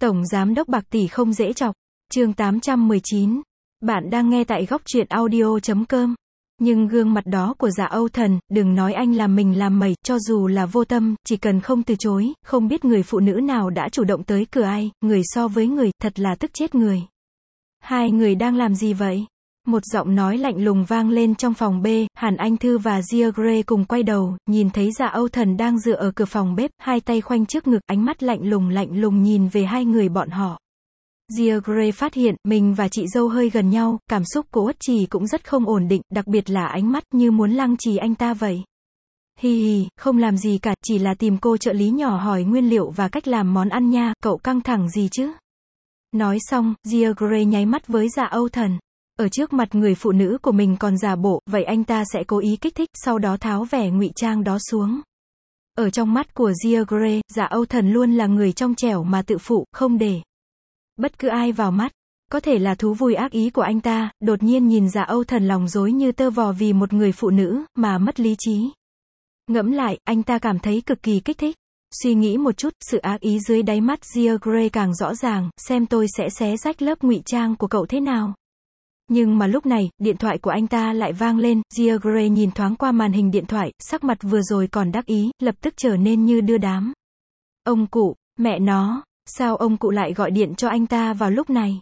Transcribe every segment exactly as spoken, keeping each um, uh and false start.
Tổng giám đốc bạc tỷ không dễ chọc. Chương tám trăm mười chín. Bạn đang nghe tại góc truyện audio chấm com. Nhưng gương mặt đó của Dạ Âu Thần, đừng nói anh làm mình làm mẩy, cho dù là vô tâm, chỉ cần không từ chối, không biết người phụ nữ nào đã chủ động tới cửa ai, người so với người, thật là tức chết người. Hai người đang làm gì vậy? Một giọng nói lạnh lùng vang lên trong phòng B, Hàn Anh Thư và Gia Gray cùng quay đầu, nhìn thấy Dạ Âu Thần đang dựa ở cửa phòng bếp, hai tay khoanh trước ngực, ánh mắt lạnh lùng lạnh lùng nhìn về hai người bọn họ. Gia Gray phát hiện, mình và chị dâu hơi gần nhau, cảm xúc của Uất Trì cũng rất không ổn định, đặc biệt là ánh mắt như muốn lăng trì anh ta vậy. Hi hi, không làm gì cả, chỉ là tìm cô trợ lý nhỏ hỏi nguyên liệu và cách làm món ăn nha, cậu căng thẳng gì chứ? Nói xong, Gia Gray nháy mắt với Dạ Âu Thần. Ở trước mặt người phụ nữ của mình còn giả bộ, vậy anh ta sẽ cố ý kích thích, sau đó tháo vẻ ngụy trang đó xuống. Ở trong mắt của Gia Gray, Dạ Âu Thần luôn là người trong trẻo mà tự phụ, không để bất cứ ai vào mắt. Có thể là thú vui ác ý của anh ta, đột nhiên nhìn Dạ Âu Thần lòng rối như tơ vò vì một người phụ nữ, mà mất lý trí. Ngẫm lại, anh ta cảm thấy cực kỳ kích thích. Suy nghĩ một chút, sự ác ý dưới đáy mắt Gia Gray càng rõ ràng, xem tôi sẽ xé rách lớp ngụy trang của cậu thế nào. Nhưng mà lúc này, điện thoại của anh ta lại vang lên, Gia Gray nhìn thoáng qua màn hình điện thoại, sắc mặt vừa rồi còn đắc ý, lập tức trở nên như đưa đám. Ông cụ, mẹ nó, sao ông cụ lại gọi điện cho anh ta vào lúc này?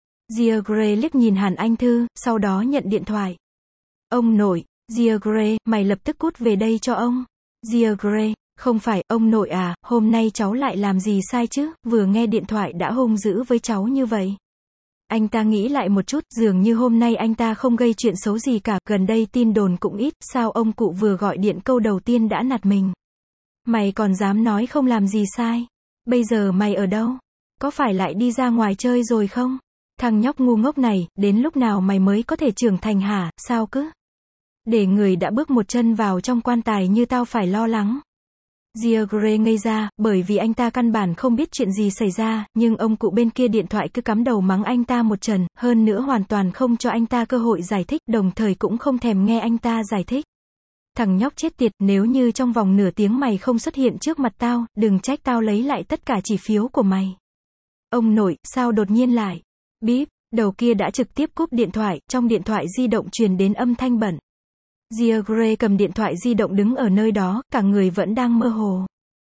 Gia Gray liếc nhìn Hàn Anh Thư, sau đó nhận điện thoại. Ông nội, Gia Gray, mày lập tức cút về đây cho ông. Gia Gray, không phải, ông nội à, hôm nay cháu lại làm gì sai chứ, vừa nghe điện thoại đã hung dữ với cháu như vậy. Anh ta nghĩ lại một chút, dường như hôm nay anh ta không gây chuyện xấu gì cả, gần đây tin đồn cũng ít, sao ông cụ vừa gọi điện câu đầu tiên đã nạt mình. Mày còn dám nói không làm gì sai. Bây giờ mày ở đâu? Có phải lại đi ra ngoài chơi rồi không? Thằng nhóc ngu ngốc này, đến lúc nào mày mới có thể trưởng thành hả, sao cứ? Để người đã bước một chân vào trong quan tài như tao phải lo lắng. Gia Gray ngây ra, bởi vì anh ta căn bản không biết chuyện gì xảy ra, nhưng ông cụ bên kia điện thoại cứ cắm đầu mắng anh ta một trận, hơn nữa hoàn toàn không cho anh ta cơ hội giải thích, đồng thời cũng không thèm nghe anh ta giải thích. Thằng nhóc chết tiệt, nếu như trong vòng nửa tiếng mày không xuất hiện trước mặt tao, đừng trách tao lấy lại tất cả chỉ phiếu của mày. Ông nội, sao đột nhiên lại? Bíp, đầu kia đã trực tiếp cúp điện thoại, trong điện thoại di động truyền đến âm thanh bận. Gia Gray cầm điện thoại di động đứng ở nơi đó, cả người vẫn đang mơ hồ.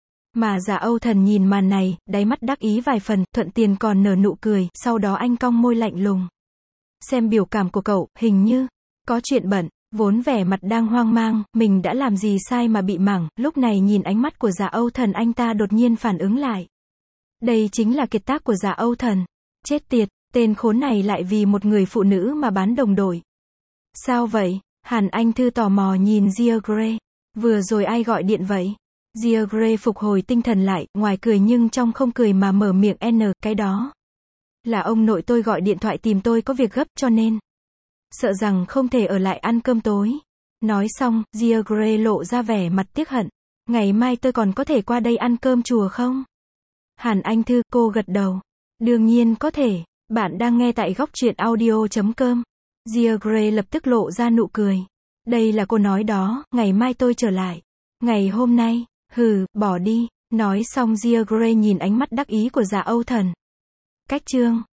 Mà Dạ Âu Thần nhìn màn này, đáy mắt đắc ý vài phần, thuận tiền còn nở nụ cười, sau đó anh cong môi lạnh lùng. Xem biểu cảm của cậu, hình như có chuyện bận, vốn vẻ mặt đang hoang mang, mình đã làm gì sai mà bị mảng, lúc này nhìn ánh mắt của Dạ Âu Thần anh ta đột nhiên phản ứng lại. Đây chính là kiệt tác của Dạ Âu Thần. Chết tiệt, tên khốn này lại vì một người phụ nữ mà bán đồng đội. Sao vậy? Hàn Anh Thư tò mò nhìn Gia Gray. Vừa rồi ai gọi điện vậy? Gia Gray phục hồi tinh thần lại, ngoài cười nhưng trong không cười mà mở miệng n, cái đó là ông nội tôi gọi điện thoại tìm tôi có việc gấp cho nên sợ rằng không thể ở lại ăn cơm tối. Nói xong, Gia Gray lộ ra vẻ mặt tiếc hận. Ngày mai tôi còn có thể qua đây ăn cơm chùa không? Hàn Anh Thư, cô gật đầu. Đương nhiên có thể, bạn đang nghe tại góc truyện audio chấm com. Gia Gray lập tức lộ ra nụ cười. Đây là cô nói đó, ngày mai tôi trở lại. Ngày hôm nay, hừ, bỏ đi. Nói xong Gia Gray nhìn ánh mắt đắc ý của Dạ Âu Thần. Cách chương